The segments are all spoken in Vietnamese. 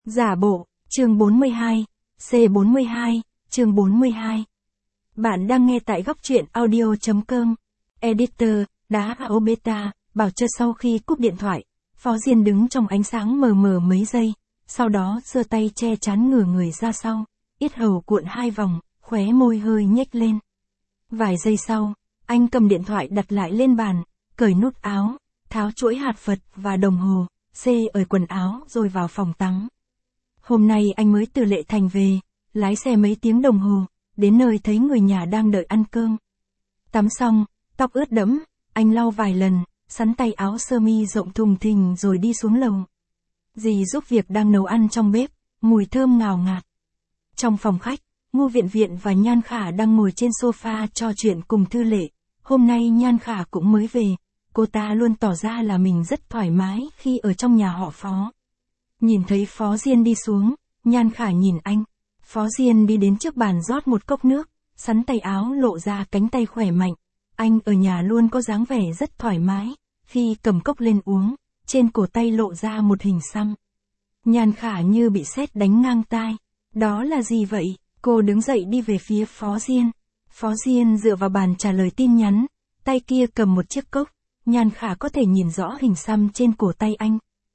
Giả bộ, chương 42, C42, chương 42. Bạn đang nghe tại góc truyện audio.com. Editor, đá áo beta, bảo chờ sau khi cúp điện thoại, Phó Diên đứng trong ánh sáng mờ mờ mấy giây, sau đó giơ tay che chắn ngửa người ra sau, yết hầu cuộn hai vòng, khóe môi hơi nhếch lên. Vài giây sau, anh cầm điện thoại đặt lại lên bàn, cởi nút áo, tháo chuỗi hạt Phật và đồng hồ, ở quần áo rồi vào phòng tắm. Hôm nay anh mới từ Lệ Thành về, lái xe mấy tiếng đồng hồ, đến nơi thấy người nhà đang đợi ăn cơm. Tắm xong, tóc ướt đẫm, anh lau vài lần, sắn tay áo sơ mi rộng thùng thình rồi đi xuống lầu. Dì giúp việc đang nấu ăn trong bếp, mùi thơm ngào ngạt. Trong phòng khách, Ngô Viện Viện và Nhan Khả đang ngồi trên sofa trò chuyện cùng Thư Lệ. Hôm nay Nhan Khả cũng mới về, cô ta luôn tỏ ra là mình rất thoải mái khi ở trong nhà họ Phó. Nhìn thấy Phó Diên đi xuống, Nhan Khả nhìn anh. Phó Diên đi đến trước bàn rót một cốc nước, sắn tay áo lộ ra cánh tay khỏe mạnh. Anh ở nhà luôn có dáng vẻ rất thoải mái, khi cầm cốc lên uống, trên cổ tay lộ ra một hình xăm. Nhan Khả như bị sét đánh ngang tai. Đó là gì vậy? Cô đứng dậy đi về phía Phó Diên. Phó Diên dựa vào bàn trả lời tin nhắn, tay kia cầm một chiếc cốc. Nhan Khả có thể nhìn rõ hình xăm trên cổ tay anh.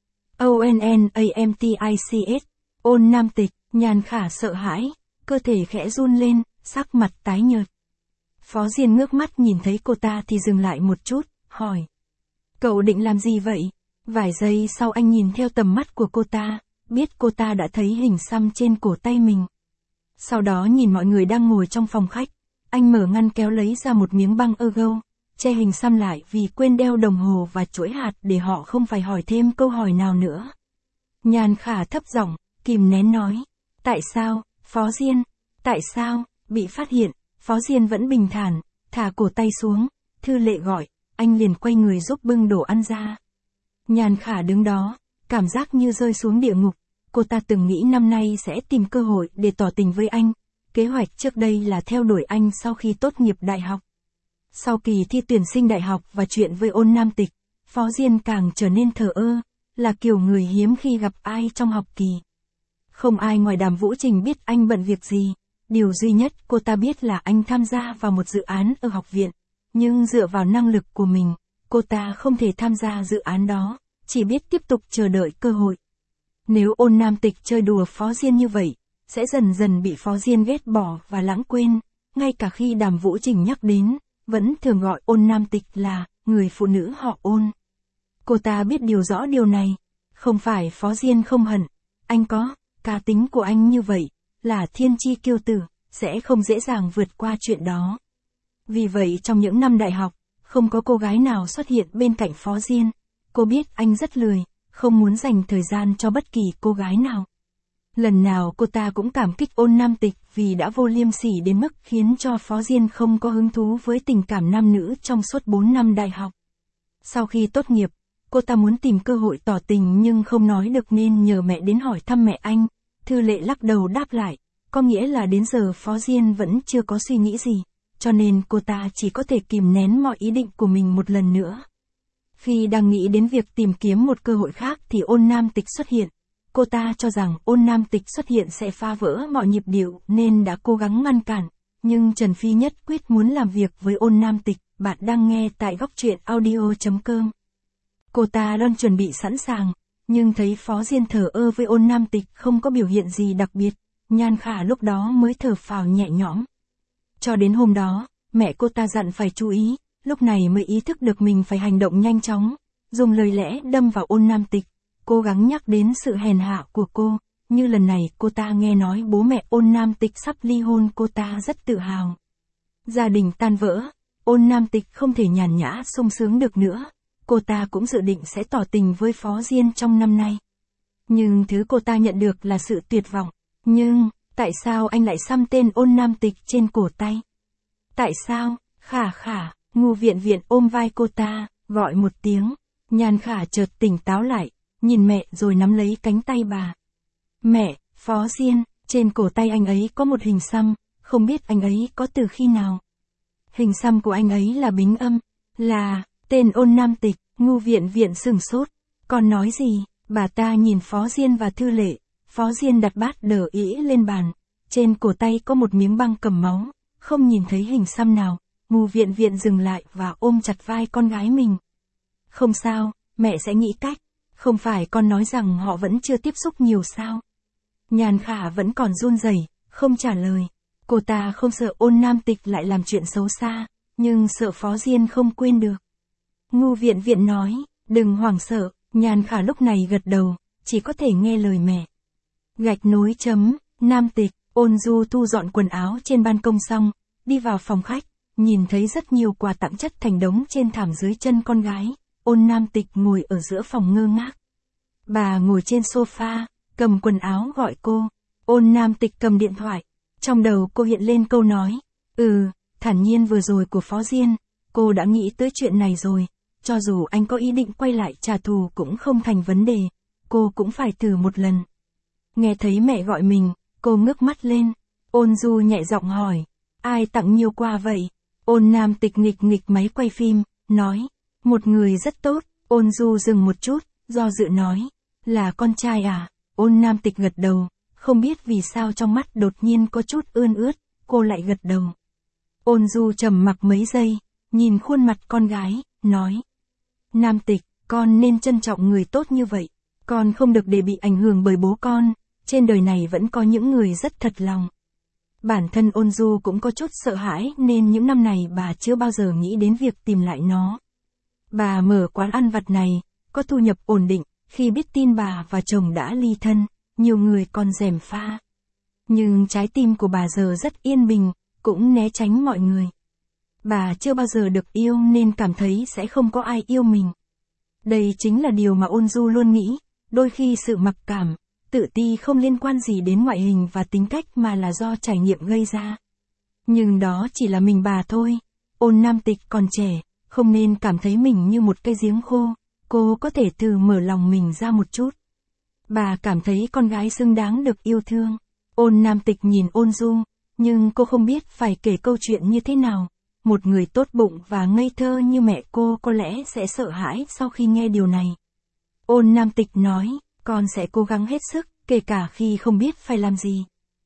ONNAMTICS, ôn nam tịch. Nhan Khả sợ hãi, cơ thể khẽ run lên, sắc mặt tái nhợt. Phó Diên ngước mắt nhìn thấy cô ta thì dừng lại một chút, hỏi. Cậu định làm gì vậy? Vài giây sau anh nhìn theo tầm mắt của cô ta, biết cô ta đã thấy hình xăm trên cổ tay mình. Sau đó nhìn mọi người đang ngồi trong phòng khách, anh mở ngăn kéo lấy ra một miếng băng ergo, che hình xăm lại vì quên đeo đồng hồ và chuỗi hạt để họ không phải hỏi thêm câu hỏi nào nữa. Nhan Khả thấp giọng, kìm nén nói. Tại sao, Phó Diên? Tại sao, bị phát hiện? Phó Diên vẫn bình thản, thả cổ tay xuống. Thư Lệ gọi, anh liền quay người giúp bưng đồ ăn ra. Nhan Khả đứng đó, cảm giác như rơi xuống địa ngục. Cô ta từng nghĩ năm nay sẽ tìm cơ hội để tỏ tình với anh. Kế hoạch trước đây là theo đuổi anh sau khi tốt nghiệp đại học. Sau kỳ thi tuyển sinh đại học và chuyện với ôn nam tịch, Phó Diên càng trở nên thờ ơ, là kiểu người hiếm khi gặp ai trong học kỳ. Không ai ngoài Đàm Vũ Trình biết anh bận việc gì, điều duy nhất cô ta biết là anh tham gia vào một dự án ở học viện, nhưng dựa vào năng lực của mình, cô ta không thể tham gia dự án đó, chỉ biết tiếp tục chờ đợi cơ hội. Nếu ôn nam tịch chơi đùa Phó Diên như vậy, sẽ dần dần bị Phó Diên ghét bỏ và lãng quên, ngay cả khi Đàm Vũ Trình nhắc đến, vẫn thường gọi ôn nam tịch là người phụ nữ họ Ôn. Cô ta biết điều rõ điều này, không phải Phó Diên không hận, anh có, cá tính của anh như vậy, là thiên chi kiêu tử, sẽ không dễ dàng vượt qua chuyện đó. Vì vậy trong những năm đại học, không có cô gái nào xuất hiện bên cạnh Phó Diên, cô biết anh rất lười, không muốn dành thời gian cho bất kỳ cô gái nào. Lần nào cô ta cũng cảm kích ôn nam tịch vì đã vô liêm sỉ đến mức khiến cho Phó Diên không có hứng thú với tình cảm nam nữ trong suốt 4 năm đại học. Sau khi tốt nghiệp, cô ta muốn tìm cơ hội tỏ tình nhưng không nói được nên nhờ mẹ đến hỏi thăm mẹ anh. Thư Lệ lắc đầu đáp lại, có nghĩa là đến giờ Phó Diên vẫn chưa có suy nghĩ gì, cho nên cô ta chỉ có thể kìm nén mọi ý định của mình một lần nữa. Khi đang nghĩ đến việc tìm kiếm một cơ hội khác thì ôn nam tịch xuất hiện. Cô ta cho rằng ôn nam tịch xuất hiện sẽ phá vỡ mọi nhịp điệu nên đã cố gắng ngăn cản, nhưng Trần Phi nhất quyết muốn làm việc với ôn nam tịch. Bạn đang nghe tại góc truyện audio.com. Cô ta đang chuẩn bị sẵn sàng, nhưng thấy Phó Diên thờ ơ với ôn nam tịch không có biểu hiện gì đặc biệt, Nhan Khả lúc đó mới thở phào nhẹ nhõm. Cho đến hôm đó, mẹ cô ta dặn phải chú ý, lúc này mới ý thức được mình phải hành động nhanh chóng, dùng lời lẽ đâm vào ôn nam tịch, cố gắng nhắc đến sự hèn hạ của cô, như lần này cô ta nghe nói bố mẹ ôn nam tịch sắp ly hôn cô ta rất tự hào. Gia đình tan vỡ, ôn nam tịch không thể nhàn nhã sung sướng được nữa. Cô ta cũng dự định sẽ tỏ tình với Phó Diên trong năm nay. Nhưng thứ cô ta nhận được là sự tuyệt vọng. Nhưng, tại sao anh lại xăm tên ôn nam tịch trên cổ tay? Tại sao? Khả Khả, Ngô Viện Viện ôm vai cô ta, gọi một tiếng. Nhan Khả chợt tỉnh táo lại, nhìn mẹ rồi nắm lấy cánh tay bà. Mẹ, Phó Diên, trên cổ tay anh ấy có một hình xăm, không biết anh ấy có từ khi nào. Hình xăm của anh ấy là Bính Âm, là tên ôn nam tịch. Ngô Viện Viện sửng sốt, còn nói gì? Bà ta nhìn Phó Diên và Thư Lệ, Phó Diên đặt bát đờ ĩ lên bàn, trên cổ tay có một miếng băng cầm máu, không nhìn thấy hình xăm nào, Ngô Viện Viện dừng lại và ôm chặt vai con gái mình. Không sao, mẹ sẽ nghĩ cách, không phải con nói rằng họ vẫn chưa tiếp xúc nhiều sao? Nhàn Khả vẫn còn run rẩy, không trả lời. Cô ta không sợ Ôn Nam Tịch lại làm chuyện xấu xa, nhưng sợ Phó Diên không quên được. Ngô Viện Viện nói, đừng hoảng sợ, Nhàn Khả lúc này gật đầu, chỉ có thể nghe lời mẹ. Gạch nối chấm, Nam Tịch, Ôn Du thu dọn quần áo trên ban công xong, đi vào phòng khách, nhìn thấy rất nhiều quà tặng chất thành đống trên thảm dưới chân con gái. Ôn Nam Tịch ngồi ở giữa phòng ngơ ngác. Bà ngồi trên sofa, cầm quần áo gọi cô. Ôn Nam Tịch cầm điện thoại. Trong đầu cô hiện lên câu nói. Thản nhiên vừa rồi của Phó Diên. Cô đã nghĩ tới chuyện này rồi. Cho dù anh có ý định quay lại trả thù cũng không thành vấn đề. Cô cũng phải thử một lần. Nghe thấy mẹ gọi mình, cô ngước mắt lên. Ôn Du nhẹ giọng hỏi. Ai tặng nhiều quà vậy? Ôn Nam Tịch nghịch nghịch máy quay phim, nói. Một người rất tốt. Ôn Du dừng một chút, do dự nói. Là con trai à? Ôn Nam Tịch gật đầu, không biết vì sao trong mắt đột nhiên có chút ươn ướt, cô lại gật đầu. Ôn Du trầm mặc mấy giây, nhìn khuôn mặt con gái, nói. Nam Tịch, con nên trân trọng người tốt như vậy, con không được để bị ảnh hưởng bởi bố con, trên đời này vẫn có những người rất thật lòng. Bản thân Ôn Du cũng có chút sợ hãi nên những năm này bà chưa bao giờ nghĩ đến việc tìm lại nó. Bà mở quán ăn vặt này, có thu nhập ổn định, khi biết tin bà và chồng đã ly thân, nhiều người còn gièm pha. Nhưng trái tim của bà giờ rất yên bình, cũng né tránh mọi người. Bà chưa bao giờ được yêu nên cảm thấy sẽ không có ai yêu mình. Đây chính là điều mà Ôn Du luôn nghĩ, đôi khi sự mặc cảm, tự ti không liên quan gì đến ngoại hình và tính cách mà là do trải nghiệm gây ra. Nhưng đó chỉ là mình bà thôi. Ôn Nam Tịch còn trẻ, không nên cảm thấy mình như một cây giếng khô, cô có thể thử mở lòng mình ra một chút. Bà cảm thấy con gái xứng đáng được yêu thương. Ôn Nam Tịch nhìn Ôn Du, nhưng cô không biết phải kể câu chuyện như thế nào. Một người tốt bụng và ngây thơ như mẹ cô có lẽ sẽ sợ hãi sau khi nghe điều này. Ôn Nam Tịch nói, con sẽ cố gắng hết sức, kể cả khi không biết phải làm gì.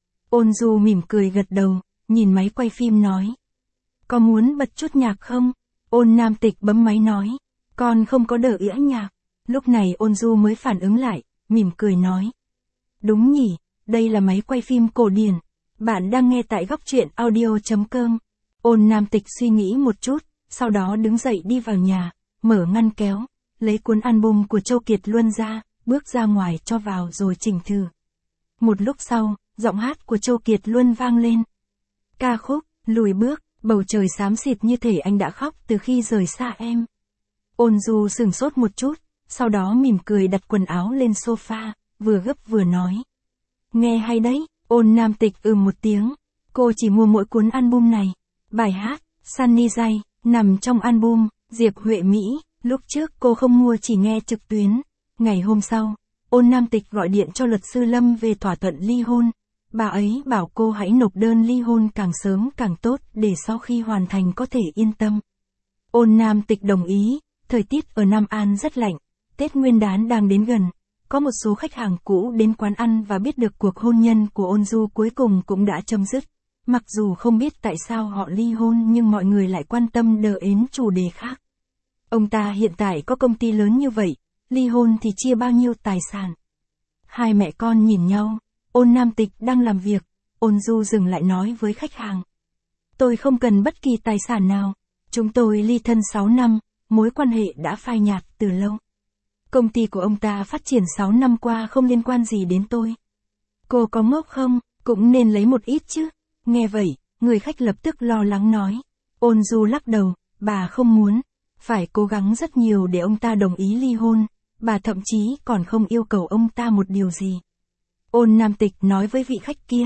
Ôn Du mỉm cười gật đầu, nhìn máy quay phim nói. Có muốn bật chút nhạc không? Ôn Nam Tịch bấm máy nói. Con không có đỡ ĩa nhạc. Lúc này Ôn Du mới phản ứng lại, mỉm cười nói. Đúng nhỉ, đây là máy quay phim cổ điển. Bạn đang nghe tại góc truyện audio.com. Ôn Nam Tịch suy nghĩ một chút, sau đó đứng dậy đi vào nhà, mở ngăn kéo, lấy cuốn album của Châu Kiệt Luân ra, bước ra ngoài cho vào rồi chỉnh thử. Một lúc sau, giọng hát của Châu Kiệt Luân vang lên. Ca khúc, lùi bước, bầu trời xám xịt như thể anh đã khóc từ khi rời xa em. Ôn Du sửng sốt một chút, sau đó mỉm cười đặt quần áo lên sofa, vừa gấp vừa nói. Nghe hay đấy. Ôn Nam Tịch một tiếng. Cô chỉ mua mỗi cuốn album này. Bài hát, Sunny Day, nằm trong album, Diệp Huệ Mỹ, lúc trước cô không mua chỉ nghe trực tuyến. Ngày hôm sau, Ôn Nam Tịch gọi điện cho luật sư Lâm về thỏa thuận ly hôn. Bà ấy bảo cô hãy nộp đơn ly hôn càng sớm càng tốt để sau khi hoàn thành có thể yên tâm. Ôn Nam Tịch đồng ý, thời tiết ở Nam An rất lạnh, Tết Nguyên đán đang đến gần. Có một số khách hàng cũ đến quán ăn và biết được cuộc hôn nhân của Ôn Du cuối cùng cũng đã chấm dứt. Mặc dù không biết tại sao họ ly hôn nhưng mọi người lại quan tâm đến chủ đề khác. Ông ta hiện tại có công ty lớn như vậy, ly hôn thì chia bao nhiêu tài sản? Hai mẹ con nhìn nhau, Ôn Nam Tịch đang làm việc, Ôn Du dừng lại nói với khách hàng. Tôi không cần bất kỳ tài sản nào, chúng tôi ly thân 6 năm, mối quan hệ đã phai nhạt từ lâu. Công ty của ông ta phát triển 6 năm qua không liên quan gì đến tôi. Cô có ngốc không, cũng nên lấy một ít chứ. Nghe vậy, người khách lập tức lo lắng nói. Ôn Du lắc đầu, bà không muốn. Phải cố gắng rất nhiều để ông ta đồng ý ly hôn. Bà thậm chí còn không yêu cầu ông ta một điều gì. Ôn Nam Tịch nói với vị khách kia.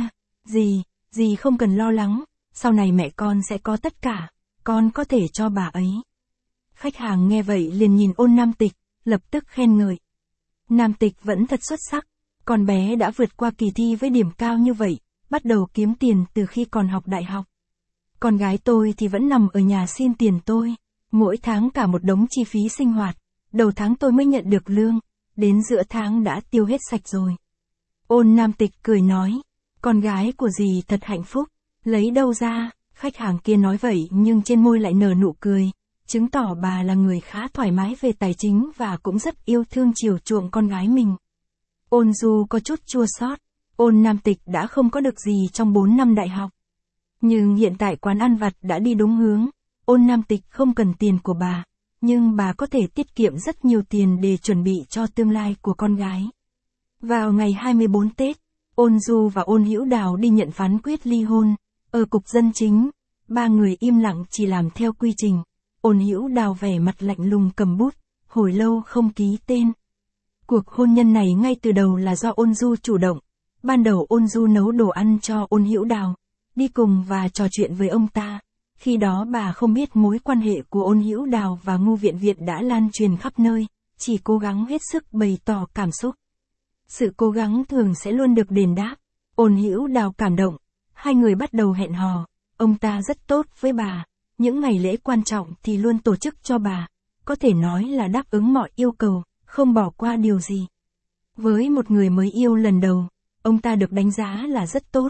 Dì không cần lo lắng. Sau này mẹ con sẽ có tất cả. Con có thể cho bà ấy. Khách hàng nghe vậy liền nhìn Ôn Nam Tịch, lập tức khen ngợi. Nam Tịch vẫn thật xuất sắc. Con bé đã vượt qua kỳ thi với điểm cao như vậy. Bắt đầu kiếm tiền từ khi còn học đại học. Con gái tôi thì vẫn nằm ở nhà xin tiền tôi. Mỗi tháng cả một đống chi phí sinh hoạt. Đầu tháng tôi mới nhận được lương. Đến giữa tháng đã tiêu hết sạch rồi. Ôn Nam Tịch cười nói, con gái của dì thật hạnh phúc, lấy đâu ra, khách hàng kia nói vậy nhưng trên môi lại nở nụ cười, chứng tỏ bà là người khá thoải mái về tài chính và cũng rất yêu thương chiều chuộng con gái mình. Ôn Du có chút chua xót, Ôn Nam Tịch đã không có được gì trong 4 năm đại học. Nhưng hiện tại quán ăn vặt đã đi đúng hướng, Ôn Nam Tịch không cần tiền của bà, nhưng bà có thể tiết kiệm rất nhiều tiền để chuẩn bị cho tương lai của con gái. Vào ngày 24 Tết, Ôn Du và Ôn Hữu Đào đi nhận phán quyết ly hôn, ở cục dân chính, ba người im lặng chỉ làm theo quy trình. Ôn Hữu Đào vẻ mặt lạnh lùng cầm bút, hồi lâu không ký tên. Cuộc hôn nhân này ngay từ đầu là do Ôn Du chủ động. Ban đầu Ôn Du nấu đồ ăn cho Ôn Hữu Đào, đi cùng và trò chuyện với ông ta. Khi đó bà không biết mối quan hệ của Ôn Hữu Đào và Ngô Viện Viện đã lan truyền khắp nơi, chỉ cố gắng hết sức bày tỏ cảm xúc. Sự cố gắng thường sẽ luôn được đền đáp. Ôn Hữu Đào cảm động, hai người bắt đầu hẹn hò, ông ta rất tốt với bà, những ngày lễ quan trọng thì luôn tổ chức cho bà, có thể nói là đáp ứng mọi yêu cầu, không bỏ qua điều gì. Với một người mới yêu lần đầu, ông ta được đánh giá là rất tốt.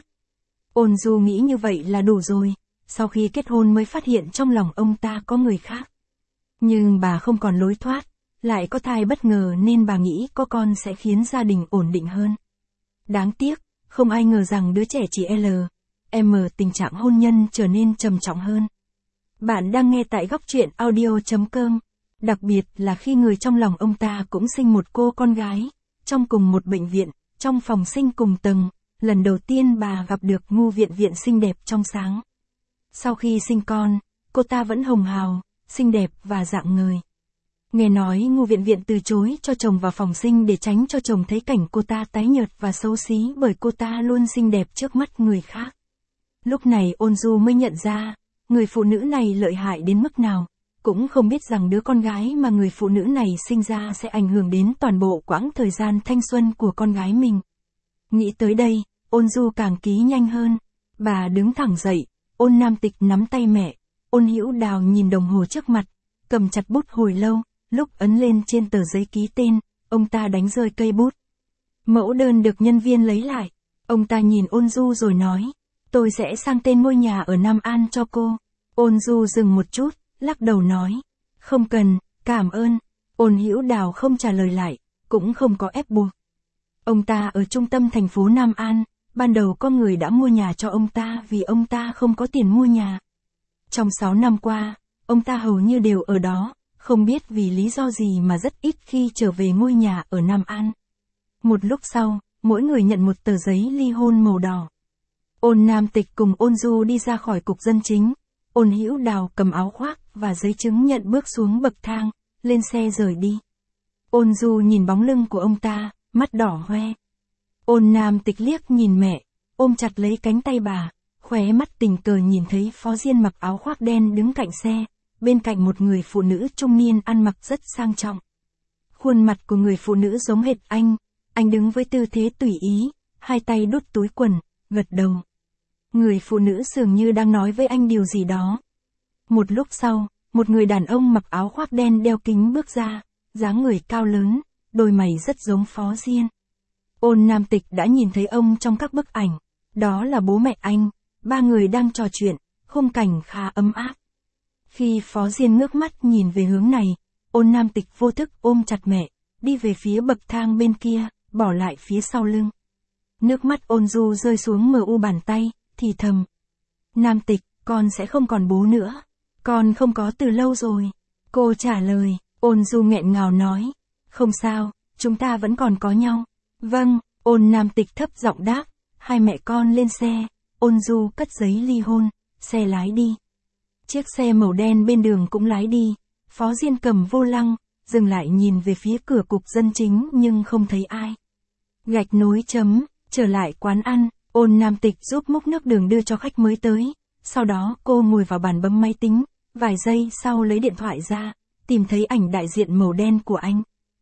Ôn Du nghĩ như vậy là đủ rồi, sau khi kết hôn mới phát hiện trong lòng ông ta có người khác. Nhưng bà không còn lối thoát, lại có thai bất ngờ nên bà nghĩ có con sẽ khiến gia đình ổn định hơn. Đáng tiếc, không ai ngờ rằng đứa trẻ chỉ L.M. tình trạng hôn nhân trở nên trầm trọng hơn. Bạn đang nghe tại Góc Truyện Audio.com. Đặc biệt là khi người trong lòng ông ta cũng sinh một cô con gái, trong cùng một bệnh viện, trong phòng sinh cùng tầng, lần đầu tiên bà gặp được Ngô Viện Viện xinh đẹp trong sáng. Sau khi sinh con, cô ta vẫn hồng hào, xinh đẹp và rạng ngời. Nghe nói Ngô Viện Viện từ chối cho chồng vào phòng sinh để tránh cho chồng thấy cảnh cô ta tái nhợt và xấu xí bởi cô ta luôn xinh đẹp trước mắt người khác. Lúc này Ôn Du mới nhận ra, người phụ nữ này lợi hại đến mức nào, cũng không biết rằng đứa con gái mà người phụ nữ này sinh ra sẽ ảnh hưởng đến toàn bộ quãng thời gian thanh xuân của con gái mình. Nghĩ tới đây, Ôn Du càng ký nhanh hơn. Bà đứng thẳng dậy, Ôn Nam Tịch nắm tay mẹ, Ôn Hữu Đào nhìn đồng hồ trước mặt, cầm chặt bút hồi lâu, lúc ấn lên trên tờ giấy ký tên, ông ta đánh rơi cây bút. Mẫu đơn được nhân viên lấy lại, ông ta nhìn Ôn Du rồi nói, tôi sẽ sang tên ngôi nhà ở Nam An cho cô. Ôn Du dừng một chút, lắc đầu nói, không cần, cảm ơn. Ôn Hữu Đào không trả lời lại, cũng không có ép buộc. Ông ta ở trung tâm thành phố Nam An, ban đầu có người đã mua nhà cho ông ta vì ông ta không có tiền mua nhà. Trong 6 năm qua, ông ta hầu như đều ở đó, không biết vì lý do gì mà rất ít khi trở về ngôi nhà ở Nam An. Một lúc sau, mỗi người nhận một tờ giấy ly hôn màu đỏ. Ôn Nam Tịch cùng Ôn Du đi ra khỏi cục dân chính. Ôn Hữu Đào cầm áo khoác và giấy chứng nhận bước xuống bậc thang, lên xe rời đi. Ôn Du nhìn bóng lưng của ông ta, mắt đỏ hoe. Ôn Nam Tịch liếc nhìn mẹ, ôm chặt lấy cánh tay bà, khóe mắt tình cờ nhìn thấy Phó Diên mặc áo khoác đen đứng cạnh xe, bên cạnh một người phụ nữ trung niên ăn mặc rất sang trọng. Khuôn mặt của người phụ nữ giống hệt anh đứng với tư thế tùy ý, hai tay đút túi quần, gật đầu. Người phụ nữ dường như đang nói với anh điều gì đó. Một lúc sau, một người đàn ông mặc áo khoác đen đeo kính bước ra, dáng người cao lớn, đôi mày rất giống Phó Diên. Ôn Nam Tịch đã nhìn thấy ông trong các bức ảnh, đó là bố mẹ anh, ba người đang trò chuyện, khung cảnh khá ấm áp. Khi Phó Diên ngước mắt nhìn về hướng này, Ôn Nam Tịch vô thức ôm chặt mẹ, đi về phía bậc thang bên kia, bỏ lại phía sau lưng. Nước mắt Ôn Du rơi xuống mu bàn tay, thì thầm. Nam Tịch, con sẽ không còn bố nữa. Con không có từ lâu rồi. Cô trả lời, Ôn Du nghẹn ngào nói. Không sao, chúng ta vẫn còn có nhau. Vâng, Ôn Nam Tịch thấp giọng đáp. Hai mẹ con lên xe, Ôn Du cất giấy ly hôn, xe lái đi. Chiếc xe màu đen bên đường cũng lái đi. Phó Diên cầm vô lăng, dừng lại nhìn về phía cửa cục dân chính nhưng không thấy ai. Gạch nối chấm, trở lại quán ăn, Ôn Nam Tịch giúp múc nước đường đưa cho khách mới tới. Sau đó cô ngồi vào bàn bấm máy tính, vài giây sau lấy điện thoại ra, tìm thấy ảnh đại diện màu đen của anh.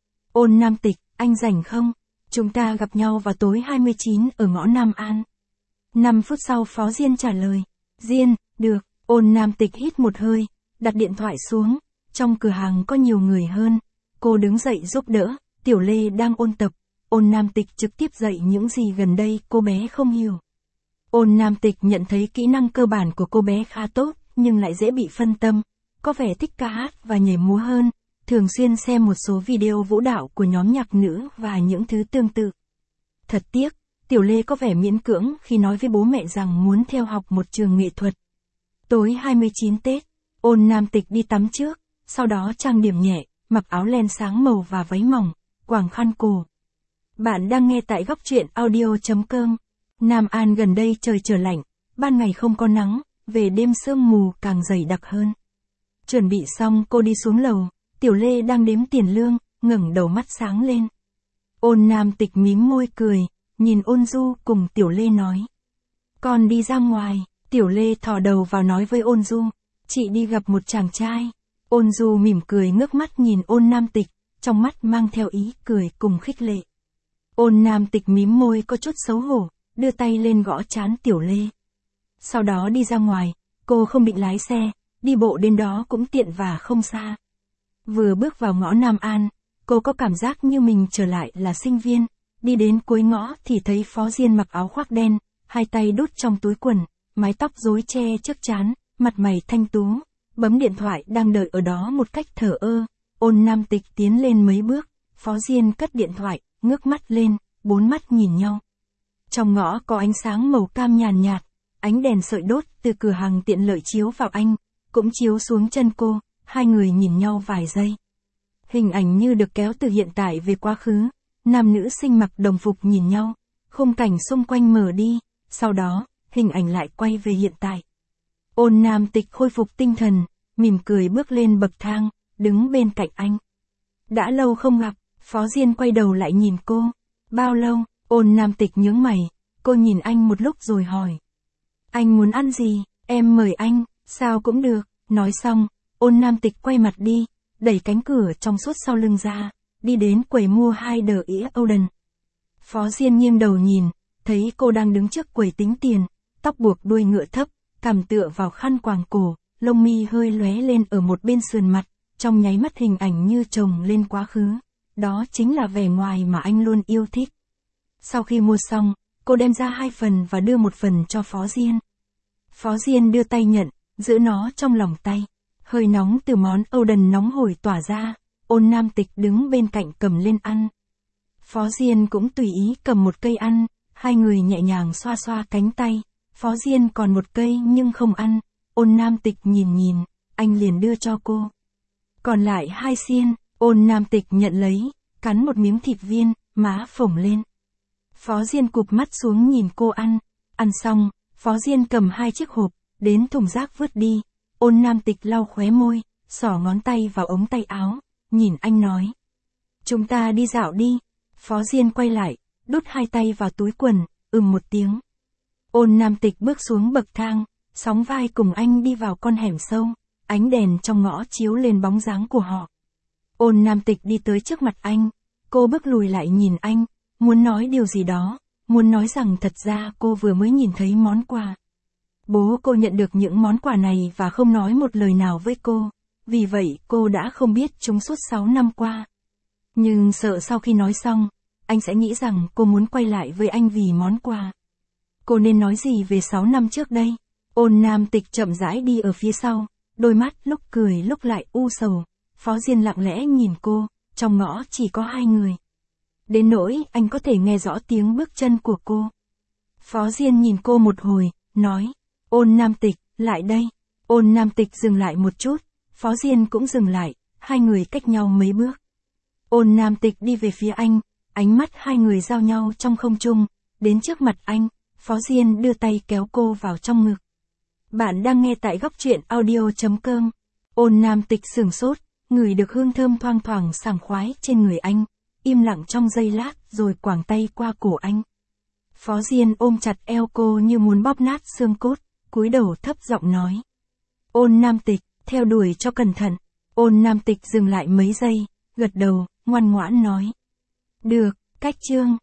Ôn Nam Tịch, anh rảnh không? Chúng ta gặp nhau vào tối 29 ở ngõ Nam An. 5 phút sau Phó Diên trả lời. Diên, được. Ôn Nam Tịch hít một hơi, đặt điện thoại xuống. Trong cửa hàng có nhiều người hơn. Cô đứng dậy giúp đỡ, Tiểu Lê đang ôn tập. Ôn Nam Tịch trực tiếp dạy những gì gần đây cô bé không hiểu. Ôn Nam Tịch nhận thấy kỹ năng cơ bản của cô bé khá tốt, nhưng lại dễ bị phân tâm, có vẻ thích ca hát và nhảy múa hơn, thường xuyên xem một số video vũ đạo của nhóm nhạc nữ và những thứ tương tự. Thật tiếc, Tiểu Lê có vẻ miễn cưỡng khi nói với bố mẹ rằng muốn theo học một trường nghệ thuật. Tối 29 Tết, Ôn Nam Tịch đi tắm trước, sau đó trang điểm nhẹ, mặc áo len sáng màu và váy mỏng, quàng khăn cổ. Bạn đang nghe tại góc truyện audio.com. Nam An gần đây trời trở lạnh, ban ngày không có nắng, về đêm sương mù càng dày đặc hơn. Chuẩn bị xong cô đi xuống lầu, Tiểu Lê đang đếm tiền lương, ngẩng đầu mắt sáng lên. Ôn Nam Tịch mím môi cười, nhìn Ôn Du cùng Tiểu Lê nói. Con đi ra ngoài, Tiểu Lê thò đầu vào nói với Ôn Du, chị đi gặp một chàng trai. Ôn Du mỉm cười ngước mắt nhìn Ôn Nam Tịch, trong mắt mang theo ý cười cùng khích lệ. Ôn Nam Tịch mím môi có chút xấu hổ, đưa tay lên gõ trán Tiểu Lê. Sau đó đi ra ngoài, cô không định lái xe, đi bộ đến đó cũng tiện và không xa. Vừa bước vào ngõ Nam An, cô có cảm giác như mình trở lại là sinh viên, đi đến cuối ngõ thì thấy Phó Diên mặc áo khoác đen, hai tay đút trong túi quần, mái tóc rối che trước trán, mặt mày thanh tú, bấm điện thoại đang đợi ở đó một cách thờ ơ. Ôn Nam Tịch tiến lên mấy bước, Phó Diên cất điện thoại, ngước mắt lên, bốn mắt nhìn nhau. Trong ngõ có ánh sáng màu cam nhàn nhạt, ánh đèn sợi đốt từ cửa hàng tiện lợi chiếu vào anh, cũng chiếu xuống chân cô, hai người nhìn nhau vài giây. Hình ảnh như được kéo từ hiện tại về quá khứ, nam nữ sinh mặc đồng phục nhìn nhau, khung cảnh xung quanh mở đi, sau đó, hình ảnh lại quay về hiện tại. Ôn Nam Tịch khôi phục tinh thần, mỉm cười bước lên bậc thang, đứng bên cạnh anh. Đã lâu không gặp, Phó Diên quay đầu lại nhìn cô. Bao lâu? Ôn Nam Tịch nhướng mày, cô nhìn anh một lúc rồi hỏi. Anh muốn ăn gì? Em mời anh, sao cũng được. Nói xong, Ôn Nam Tịch quay mặt đi, đẩy cánh cửa trong suốt sau lưng ra, đi đến quầy mua 2 đờ ĩa Oden. Phó Diên nghiêng đầu nhìn, thấy cô đang đứng trước quầy tính tiền, tóc buộc đuôi ngựa thấp, cằm tựa vào khăn quàng cổ, lông mi hơi lóe lên ở một bên sườn mặt, trong nháy mắt hình ảnh như chồng lên quá khứ. Đó chính là vẻ ngoài mà anh luôn yêu thích. Sau khi mua xong, cô đem ra 2 phần và đưa 1 phần cho Phó Diên. Phó Diên đưa tay nhận, giữ nó trong lòng tay. Hơi nóng từ món Oden nóng hổi tỏa ra, Ôn Nam Tịch đứng bên cạnh cầm lên ăn. Phó Diên cũng tùy ý cầm một cây ăn, hai người nhẹ nhàng xoa xoa cánh tay. Phó Diên còn một cây nhưng không ăn, Ôn Nam Tịch nhìn, anh liền đưa cho cô. Còn lại 2 xiên, Ôn Nam Tịch nhận lấy, cắn một miếng thịt viên, má phồng lên. Phó Diên cụp mắt xuống nhìn cô ăn. Ăn xong, Phó Diên cầm 2 chiếc hộp, đến thùng rác vứt đi. Ôn Nam Tịch lau khóe môi, xỏ ngón tay vào ống tay áo, nhìn anh nói. Chúng ta đi dạo đi. Phó Diên quay lại, đút 2 tay vào túi quần, một tiếng. Ôn Nam Tịch bước xuống bậc thang, sóng vai cùng anh đi vào con hẻm sâu, ánh đèn trong ngõ chiếu lên bóng dáng của họ. Ôn Nam Tịch đi tới trước mặt anh, cô bước lùi lại nhìn anh, muốn nói điều gì đó, muốn nói rằng thật ra cô vừa mới nhìn thấy món quà. Bố cô nhận được những món quà này và không nói một lời nào với cô, vì vậy cô đã không biết chúng suốt 6 năm qua. Nhưng sợ sau khi nói xong, anh sẽ nghĩ rằng cô muốn quay lại với anh vì món quà. Cô nên nói gì về 6 năm trước đây? Ôn Nam Tịch chậm rãi đi ở phía sau, đôi mắt lúc cười lúc lại u sầu. Phó Diên lặng lẽ nhìn cô, trong ngõ chỉ có 2 người. Đến nỗi anh có thể nghe rõ tiếng bước chân của cô. Phó Diên nhìn cô một hồi, nói, Ôn Nam Tịch, lại đây. Ôn Nam Tịch dừng lại một chút, Phó Diên cũng dừng lại, hai người cách nhau mấy bước. Ôn Nam Tịch đi về phía anh, ánh mắt hai người giao nhau trong không trung, đến trước mặt anh, Phó Diên đưa tay kéo cô vào trong ngực. Bạn đang nghe tại góc truyện audio.com. Ôn Nam Tịch sửng sốt, ngửi được hương thơm thoang thoảng sảng khoái trên người anh, im lặng trong giây lát rồi quàng tay qua cổ anh. Phó Diên ôm chặt eo cô như muốn bóp nát xương cốt, cúi đầu thấp giọng nói. Ôn Nam Tịch, theo đuổi cho cẩn thận. Ôn Nam Tịch dừng lại mấy giây, gật đầu, ngoan ngoãn nói. Được, cách chương.